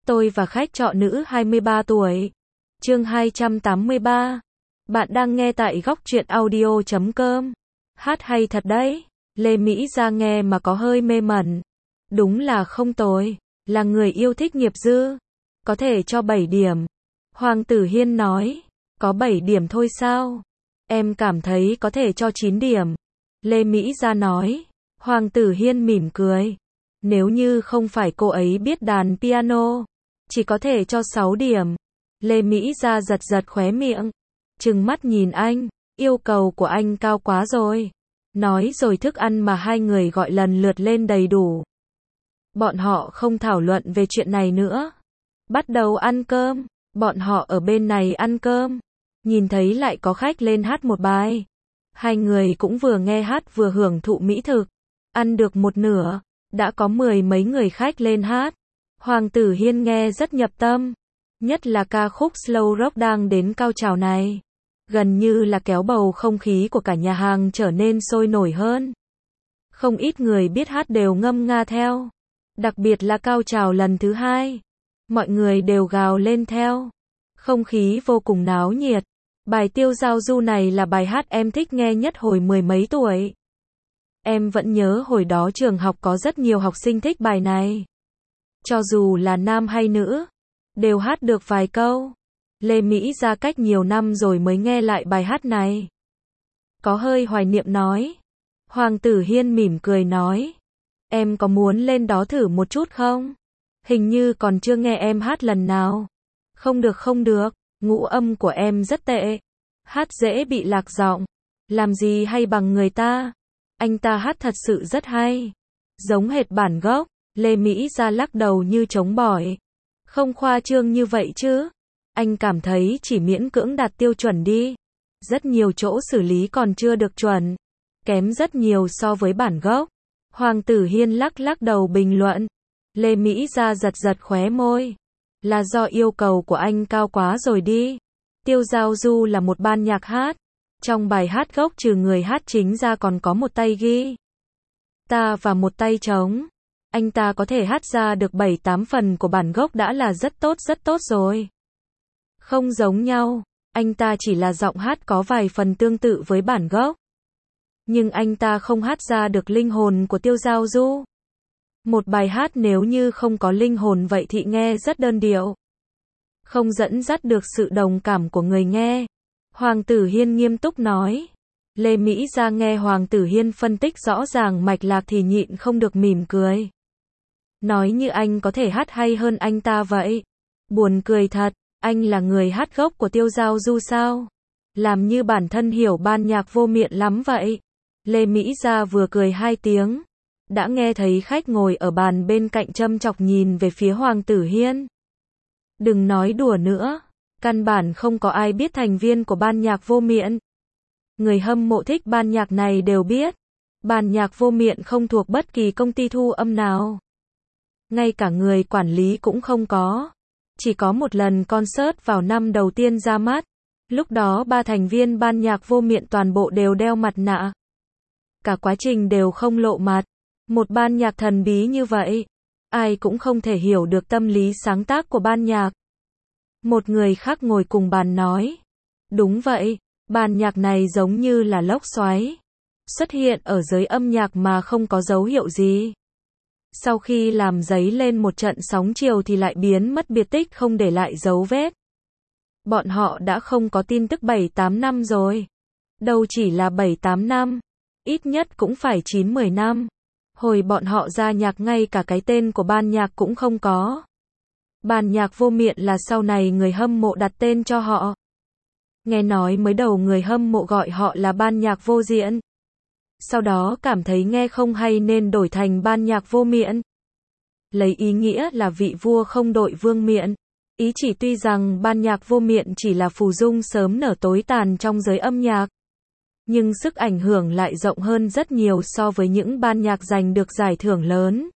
Tôi và khách trọ nữ 23 tuổi. Chương 283. Bạn đang nghe tại góc truyện audio.com. Hát hay thật đấy. Lê Mỹ ra nghe mà có hơi mê mẩn. Đúng là không tồi. Là người yêu thích nghiệp dư. Có thể cho 7 điểm. Hoàng Tử Hiên nói. Có 7 điểm thôi sao? Em cảm thấy có thể cho 9 điểm. Lê Mỹ ra nói. Hoàng Tử Hiên mỉm cười. Nếu như không phải cô ấy biết đàn piano, chỉ có thể cho 6 điểm. Lê Mỹ ra giật giật khóe miệng, trừng mắt nhìn anh, yêu cầu của anh cao quá rồi. Nói rồi thức ăn mà hai người gọi lần lượt lên đầy đủ. Bọn họ không thảo luận về chuyện này nữa. Bắt đầu ăn cơm, bọn họ ở bên này ăn cơm, nhìn thấy lại có khách lên hát một bài. Hai người cũng vừa nghe hát vừa hưởng thụ mỹ thực. Ăn được một nửa, đã có 10 mấy người khách lên hát. Hoàng Tử Hiên nghe rất nhập tâm, nhất là ca khúc slow rock đang đến cao trào này. Gần như là kéo bầu không khí của cả nhà hàng trở nên sôi nổi hơn. Không ít người biết hát đều ngâm nga theo. Đặc biệt là cao trào lần thứ hai, mọi người đều gào lên theo. Không khí vô cùng náo nhiệt. Bài Tiêu Giao Du này là bài hát em thích nghe nhất hồi 10 mấy tuổi. Em vẫn nhớ hồi đó trường học có rất nhiều học sinh thích bài này. Cho dù là nam hay nữ, đều hát được vài câu. Lê Mỹ ra cách nhiều năm rồi mới nghe lại bài hát này. Có hơi hoài niệm nói. Hoàng Tử Hiên mỉm cười nói. Em có muốn lên đó thử một chút không? Hình như còn chưa nghe em hát lần nào. Không được không được, ngũ âm của em rất tệ. Hát dễ bị lạc giọng. Làm gì hay bằng người ta. Anh ta hát thật sự rất hay. Giống hệt bản gốc. Lê Mỹ ra lắc đầu như trống bỏi. Không khoa trương như vậy chứ. Anh cảm thấy chỉ miễn cưỡng đạt tiêu chuẩn đi. Rất nhiều chỗ xử lý còn chưa được chuẩn. Kém rất nhiều so với bản gốc. Hoàng Tử Hiên lắc lắc đầu bình luận. Lê Mỹ ra giật giật khóe môi. Là do yêu cầu của anh cao quá rồi đi. Tiêu Giao Du là một ban nhạc hát. Trong bài hát gốc trừ người hát chính ra còn có một tay ghi ta và một tay trống. Anh ta có thể hát ra được 7-8 phần của bản gốc đã là rất tốt rồi. Không giống nhau, anh ta chỉ là giọng hát có vài phần tương tự với bản gốc. Nhưng anh ta không hát ra được linh hồn của Tiêu Giao Du. Một bài hát nếu như không có linh hồn vậy thì nghe rất đơn điệu. Không dẫn dắt được sự đồng cảm của người nghe. Hoàng Tử Hiên nghiêm túc nói. Lê Mỹ ra nghe Hoàng Tử Hiên phân tích rõ ràng mạch lạc thì nhịn không được mỉm cười. Nói như anh có thể hát hay hơn anh ta vậy. Buồn cười thật, anh là người hát gốc của Tiêu Giao Du sao? Làm như bản thân hiểu ban nhạc vô miệng lắm vậy. Lê Mỹ ra vừa cười 2 tiếng. Đã nghe thấy khách ngồi ở bàn bên cạnh châm chọc nhìn về phía Hoàng Tử Hiên. Đừng nói đùa nữa. Căn bản không có ai biết thành viên của ban nhạc vô miệng. Người hâm mộ thích ban nhạc này đều biết. Ban nhạc vô miệng không thuộc bất kỳ công ty thu âm nào. Ngay cả người quản lý cũng không có. Chỉ có một lần concert vào năm đầu tiên ra mắt. Lúc đó 3 thành viên ban nhạc vô miệng toàn bộ đều đeo mặt nạ. Cả quá trình đều không lộ mặt. Một ban nhạc thần bí như vậy. Ai cũng không thể hiểu được tâm lý sáng tác của ban nhạc. Một người khác ngồi cùng bàn nói. Đúng vậy, ban nhạc này giống như là lốc xoáy. Xuất hiện ở giới âm nhạc mà không có dấu hiệu gì. Sau khi làm dấy lên một trận sóng chiều thì lại biến mất biệt tích không để lại dấu vết. Bọn họ đã không có tin tức 7-8 năm rồi. Đâu chỉ là 7-8 năm. Ít nhất cũng phải 9-10 năm. Hồi bọn họ ra nhạc ngay cả cái tên của ban nhạc cũng không có. Ban nhạc vô miệng là sau này người hâm mộ đặt tên cho họ. Nghe nói mới đầu người hâm mộ gọi họ là ban nhạc vô diện. Sau đó cảm thấy nghe không hay nên đổi thành ban nhạc vô miệng. Lấy ý nghĩa là vị vua không đội vương miện. Ý chỉ tuy rằng ban nhạc vô miệng chỉ là phù dung sớm nở tối tàn trong giới âm nhạc. Nhưng sức ảnh hưởng lại rộng hơn rất nhiều so với những ban nhạc giành được giải thưởng lớn.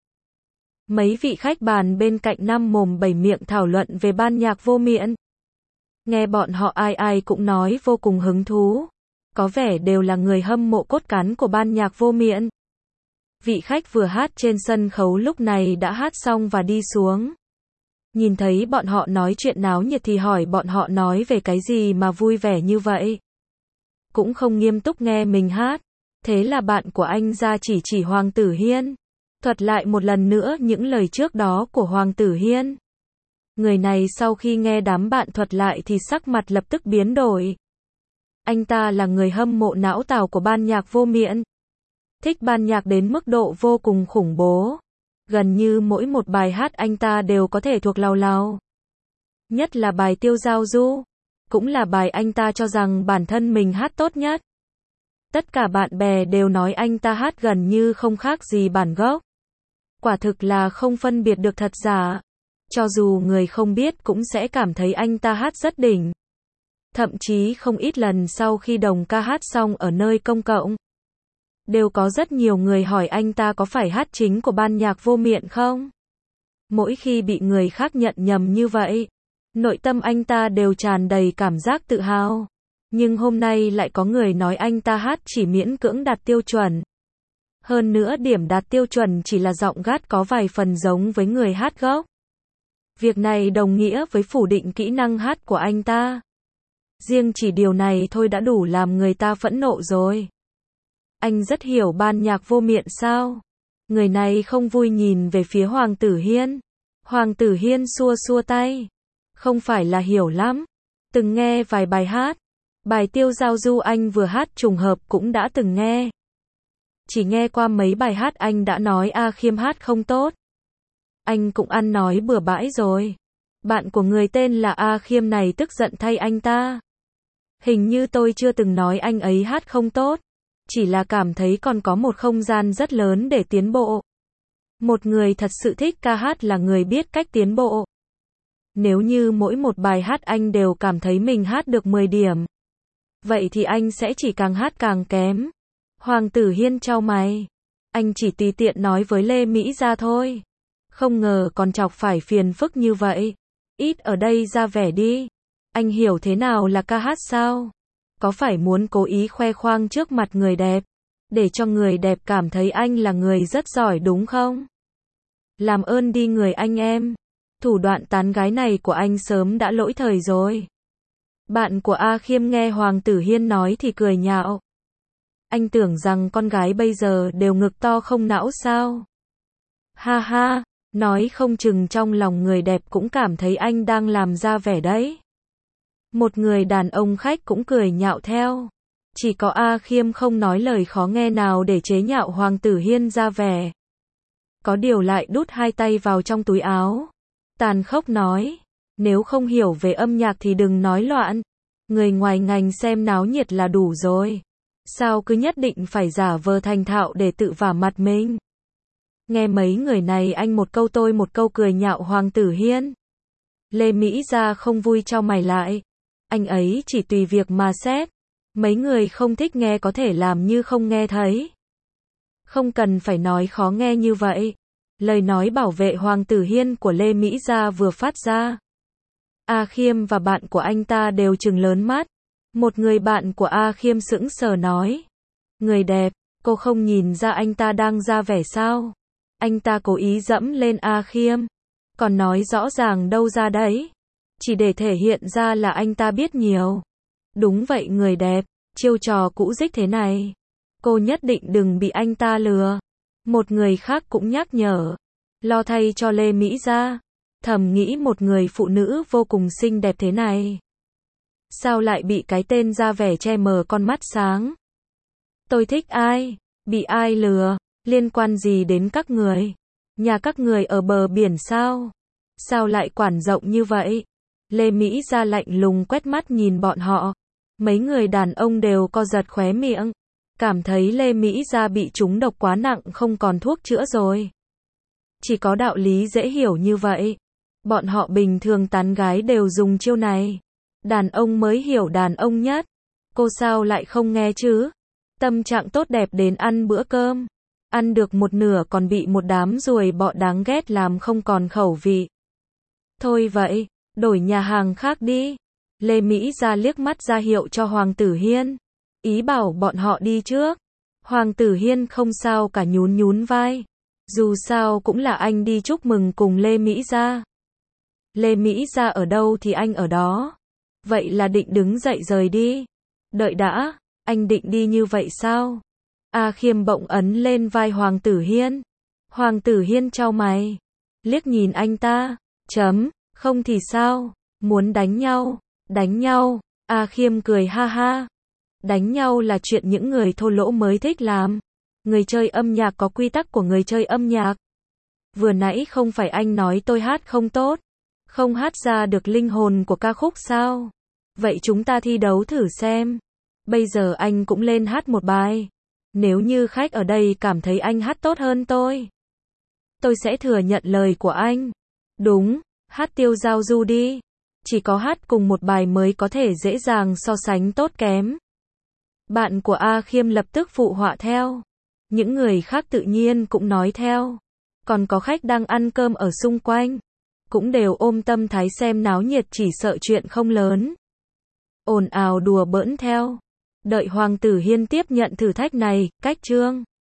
Mấy vị khách bàn bên cạnh năm mồm bảy miệng thảo luận về ban nhạc vô miệng. Nghe bọn họ ai ai cũng nói vô cùng hứng thú. Có vẻ đều là người hâm mộ cốt cán của ban nhạc vô miệng. Vị khách vừa hát trên sân khấu lúc này đã hát xong và đi xuống. Nhìn thấy bọn họ nói chuyện náo nhiệt thì hỏi bọn họ nói về cái gì mà vui vẻ như vậy. Cũng không nghiêm túc nghe mình hát. Thế là bạn của anh ra chỉ Hoàng Tử Hiên. Thuật lại một lần nữa những lời trước đó của Hoàng Tử Hiên. Người này sau khi nghe đám bạn thuật lại thì sắc mặt lập tức biến đổi. Anh ta là người hâm mộ não tào của ban nhạc Vô Miện. Thích ban nhạc đến mức độ vô cùng khủng bố. Gần như mỗi một bài hát anh ta đều có thể thuộc lào lào. Nhất là bài Tiêu Giao Du. Cũng là bài anh ta cho rằng bản thân mình hát tốt nhất. Tất cả bạn bè đều nói anh ta hát gần như không khác gì bản gốc. Quả thực là không phân biệt được thật giả. Cho dù người không biết cũng sẽ cảm thấy anh ta hát rất đỉnh. Thậm chí không ít lần sau khi đồng ca hát xong ở nơi công cộng, đều có rất nhiều người hỏi anh ta có phải hát chính của ban nhạc Vô Miện không? Mỗi khi bị người khác nhận nhầm như vậy, nội tâm anh ta đều tràn đầy cảm giác tự hào. Nhưng hôm nay lại có người nói anh ta hát chỉ miễn cưỡng đạt tiêu chuẩn. Hơn nữa điểm đạt tiêu chuẩn chỉ là giọng gát có vài phần giống với người hát gốc. Việc này đồng nghĩa với phủ định kỹ năng hát của anh ta. Riêng chỉ điều này thôi đã đủ làm người ta phẫn nộ rồi. Anh rất hiểu ban nhạc Vô Miện sao? Người này không vui nhìn về phía Hoàng Tử Hiên. Hoàng Tử Hiên xua xua tay. Không phải là hiểu lắm. Từng nghe vài bài hát. Bài Tiêu Giao Du anh vừa hát trùng hợp cũng đã từng nghe. Chỉ nghe qua mấy bài hát anh đã nói A Khiêm hát không tốt. Anh cũng ăn nói bừa bãi rồi. Bạn của người tên là A Khiêm này tức giận thay anh ta. Hình như tôi chưa từng nói anh ấy hát không tốt. Chỉ là cảm thấy còn có một không gian rất lớn để tiến bộ. Một người thật sự thích ca hát là người biết cách tiến bộ. Nếu như mỗi một bài hát anh đều cảm thấy mình hát được 10 điểm. Vậy thì anh sẽ chỉ càng hát càng kém. Hoàng Tử Hiên chau mày. Anh chỉ tùy tiện nói với Lê Mỹ Gia thôi. Không ngờ còn chọc phải phiền phức như vậy. Ít ở đây ra vẻ đi. Anh hiểu thế nào là ca hát sao? Có phải muốn cố ý khoe khoang trước mặt người đẹp, để cho người đẹp cảm thấy anh là người rất giỏi đúng không? Làm ơn đi người anh em. Thủ đoạn tán gái này của anh sớm đã lỗi thời rồi. Bạn của A Khiêm nghe Hoàng Tử Hiên nói thì cười nhạo. Anh tưởng rằng con gái bây giờ đều ngực to không não sao? Ha ha, nói không chừng trong lòng người đẹp cũng cảm thấy anh đang làm ra vẻ đấy. Một người đàn ông khách cũng cười nhạo theo. Chỉ có A Khiêm không nói lời khó nghe nào để chế nhạo Hoàng Tử Hiên ra vẻ. Có điều lại đút hai tay vào trong túi áo. Tàn khốc nói. Nếu không hiểu về âm nhạc thì đừng nói loạn. Người ngoài ngành xem náo nhiệt là đủ rồi. Sao cứ nhất định phải giả vờ thành thạo để tự vả mặt mình? Nghe mấy người này anh một câu tôi một câu cười nhạo Hoàng Tử Hiên. Lê Mỹ Gia không vui chau mày lại. Anh ấy chỉ tùy việc mà xét. Mấy người không thích nghe có thể làm như không nghe thấy. Không cần phải nói khó nghe như vậy. Lời nói bảo vệ Hoàng Tử Hiên của Lê Mỹ Gia vừa phát ra. A Khiêm và bạn của anh ta đều trừng lớn mắt. Một người bạn của A Khiêm sững sờ nói. Người đẹp, cô không nhìn ra anh ta đang ra vẻ sao? Anh ta cố ý dẫm lên A Khiêm. Còn nói rõ ràng đâu ra đấy. Chỉ để thể hiện ra là anh ta biết nhiều. Đúng vậy người đẹp, chiêu trò cũ dích thế này. Cô nhất định đừng bị anh ta lừa. Một người khác cũng nhắc nhở. Lo thay cho Lê Mỹ Gia. Thầm nghĩ một người phụ nữ vô cùng xinh đẹp thế này. Sao lại bị cái tên ra vẻ che mờ con mắt sáng? Tôi thích ai? Bị ai lừa? Liên quan gì đến các người? Nhà các người ở bờ biển sao? Sao lại quản rộng như vậy? Lê Mỹ Gia lạnh lùng quét mắt nhìn bọn họ. Mấy người đàn ông đều co giật khóe miệng. Cảm thấy Lê Mỹ Gia bị trúng độc quá nặng không còn thuốc chữa rồi. Chỉ có đạo lý dễ hiểu như vậy. Bọn họ bình thường tán gái đều dùng chiêu này. Đàn ông mới hiểu đàn ông nhất. Cô sao lại không nghe chứ? Tâm trạng tốt đẹp đến ăn bữa cơm. Ăn được một nửa còn bị một đám ruồi bọ đáng ghét làm không còn khẩu vị. Thôi vậy, đổi nhà hàng khác đi. Lê Mỹ Gia liếc mắt ra hiệu cho Hoàng Tử Hiên. Ý bảo bọn họ đi trước. Hoàng Tử Hiên không sao cả nhún nhún vai. Dù sao cũng là anh đi chúc mừng cùng Lê Mỹ Gia. Lê Mỹ Gia ở đâu thì anh ở đó. Vậy là định đứng dậy rời đi. Đợi đã, anh định đi như vậy sao? A Khiêm bỗng ấn lên vai Hoàng Tử Hiên. Hoàng Tử Hiên chau mày, liếc nhìn anh ta, không thì sao, muốn đánh nhau, đánh nhau, A Khiêm cười ha ha. Đánh nhau là chuyện những người thô lỗ mới thích làm. Người chơi âm nhạc có quy tắc của người chơi âm nhạc. Vừa nãy không phải anh nói tôi hát không tốt, không hát ra được linh hồn của ca khúc sao? Vậy chúng ta thi đấu thử xem. Bây giờ anh cũng lên hát một bài. Nếu như khách ở đây cảm thấy anh hát tốt hơn tôi sẽ thừa nhận lời của anh. Đúng, hát Tiêu Giao Du đi. Chỉ có hát cùng một bài mới có thể dễ dàng so sánh tốt kém. Bạn của A Khiêm lập tức phụ họa theo. Những người khác tự nhiên cũng nói theo. Còn có khách đang ăn cơm ở xung quanh, cũng đều ôm tâm thái xem náo nhiệt chỉ sợ chuyện không lớn. Ồn ào đùa bỡn theo. Đợi Hoàng Tử Hiên tiếp nhận thử thách này, cách chương